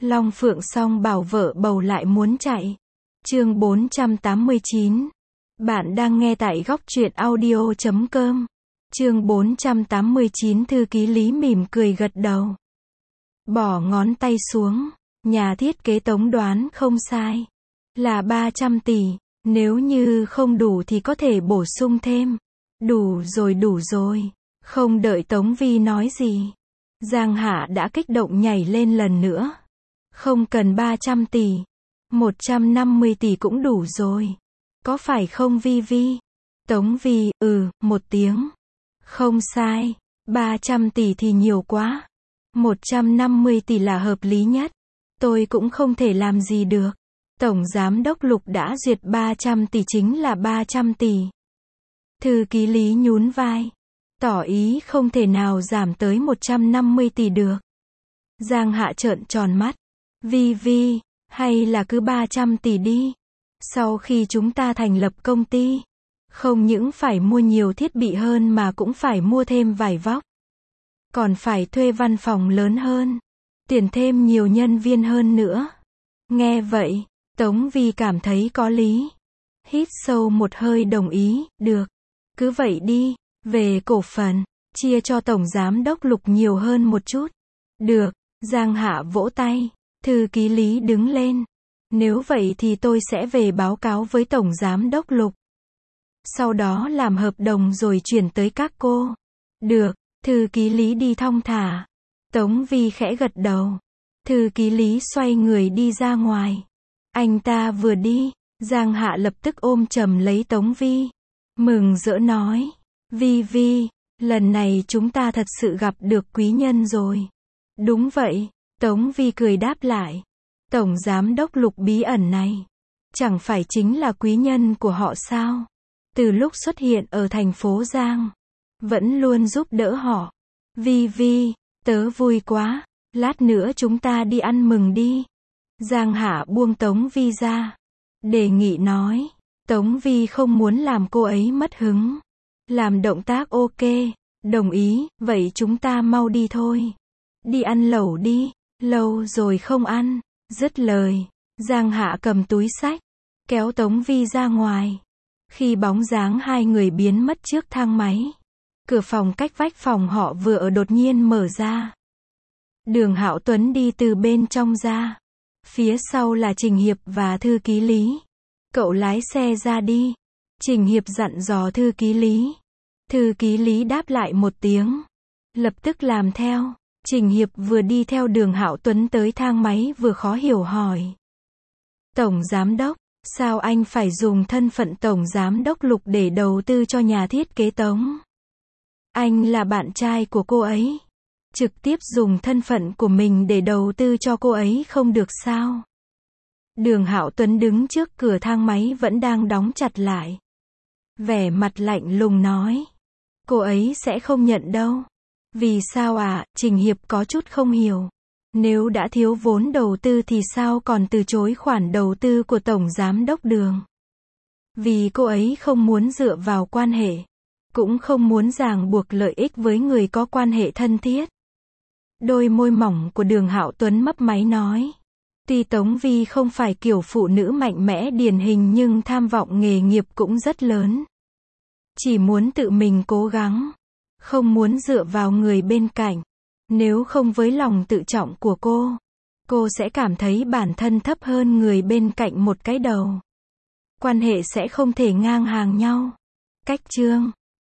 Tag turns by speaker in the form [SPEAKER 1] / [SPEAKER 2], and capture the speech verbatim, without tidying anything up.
[SPEAKER 1] Long Phượng song bảo vợ bầu lại muốn chạy. Chương bốn trăm tám mươi chín. Bạn đang nghe tại góc truyện audio chấm com. Chương bốn trăm tám mươi chín. Thư ký Lý mỉm cười gật đầu. Bỏ ngón tay xuống. Nhà thiết kế Tống đoán không sai. Là ba trăm tỷ. Nếu như không đủ thì có thể bổ sung thêm. Đủ rồi đủ rồi. Không đợi Tống Vi nói gì. Giang Hạ đã kích động nhảy lên lần nữa. Không cần ba trăm tỷ. một trăm năm mươi tỷ cũng đủ rồi. Có phải không Vi Vi? Tống Vi, ừ, một tiếng. Không sai. ba trăm tỷ thì nhiều quá. một trăm năm mươi tỷ là hợp lý nhất. Tôi cũng không thể làm gì được. Tổng Giám đốc Lục đã duyệt ba trăm tỷ chính là ba trăm tỷ. Thư ký Lý nhún vai. Tỏ ý không thể nào giảm tới một trăm năm mươi tỷ được. Giang Hạ trợn tròn mắt. Vi Vi, hay là cứ ba trăm tỷ đi. Sau khi chúng ta thành lập công ty, không những phải mua nhiều thiết bị hơn mà cũng phải mua thêm vải vóc. Còn phải thuê văn phòng lớn hơn. Tuyển thêm nhiều nhân viên hơn nữa. Nghe vậy, Tống Vi cảm thấy có lý. Hít sâu một hơi đồng ý, được. Cứ vậy đi, về cổ phần, chia cho Tổng Giám đốc Lục nhiều hơn một chút. Được, Giang Hạ vỗ tay. Thư ký Lý đứng lên. Nếu vậy thì tôi sẽ về báo cáo với Tổng Giám đốc Lục. Sau đó làm hợp đồng rồi chuyển tới các cô. Được, thư ký Lý đi thong thả. Tống Vi khẽ gật đầu. Thư ký Lý xoay người đi ra ngoài. Anh ta vừa đi, Giang Hạ lập tức ôm chầm lấy Tống Vi. Mừng rỡ nói. Vi Vi, lần này chúng ta thật sự gặp được quý nhân rồi. Đúng vậy. Tống Vi cười đáp lại. Tổng Giám đốc Lục bí ẩn này, chẳng phải chính là quý nhân của họ sao? Từ lúc xuất hiện ở thành phố Giang, vẫn luôn giúp đỡ họ. Vi Vi, tớ vui quá, lát nữa chúng ta đi ăn mừng đi. Giang Hạ buông Tống Vi ra. Đề nghị nói. Tống Vi không muốn làm cô ấy mất hứng. Làm động tác ok, đồng ý, vậy chúng ta mau đi thôi. Đi ăn lẩu đi. Lâu rồi không ăn. Dứt lời, Giang Hạ cầm túi xách, kéo Tống Vi ra ngoài. Khi bóng dáng hai người biến mất trước thang máy, cửa phòng cách vách phòng họ vừa ở đột nhiên mở ra. Đường Hạo Tuấn đi từ bên trong ra. Phía sau là Trình Hiệp và thư ký Lý. Cậu lái xe ra đi. Trình Hiệp dặn dò thư ký Lý. Thư ký Lý đáp lại một tiếng. Lập tức làm theo. Trình Hiệp vừa đi theo Đường Hạo Tuấn tới thang máy vừa khó hiểu hỏi. Tổng Giám đốc, sao anh phải dùng thân phận Tổng Giám đốc Lục để đầu tư cho nhà thiết kế Tống? Anh là bạn trai của cô ấy. Trực tiếp dùng thân phận của mình để đầu tư cho cô ấy không được sao? Đường Hạo Tuấn đứng trước cửa thang máy vẫn đang đóng chặt lại. Vẻ mặt lạnh lùng nói. Cô ấy sẽ không nhận đâu. Vì sao à? Trình Hiệp có chút không hiểu. Nếu đã thiếu vốn đầu tư thì sao còn từ chối khoản đầu tư của Tổng Giám đốc Đường? Vì cô ấy không muốn dựa vào quan hệ, cũng không muốn ràng buộc lợi ích với người có quan hệ thân thiết. Đôi môi mỏng của Đường Hạo Tuấn mấp máy nói. Tuy Tống Vi không phải kiểu phụ nữ mạnh mẽ điển hình nhưng tham vọng nghề nghiệp cũng rất lớn. Chỉ muốn tự mình cố gắng. Không muốn dựa vào người bên cạnh. Nếu không với lòng tự trọng của cô, cô sẽ cảm thấy bản thân thấp hơn người bên cạnh một cái đầu. Quan hệ sẽ không thể ngang hàng nhau. Cách chương